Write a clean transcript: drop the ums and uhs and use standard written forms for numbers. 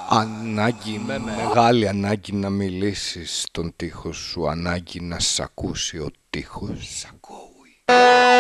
Ανάγκη, μεγάλη ανάγκη να μιλήσεις στον τοίχο σου. Ανάγκη να σ' ακούσει ο τοίχος. Σ' ακούει.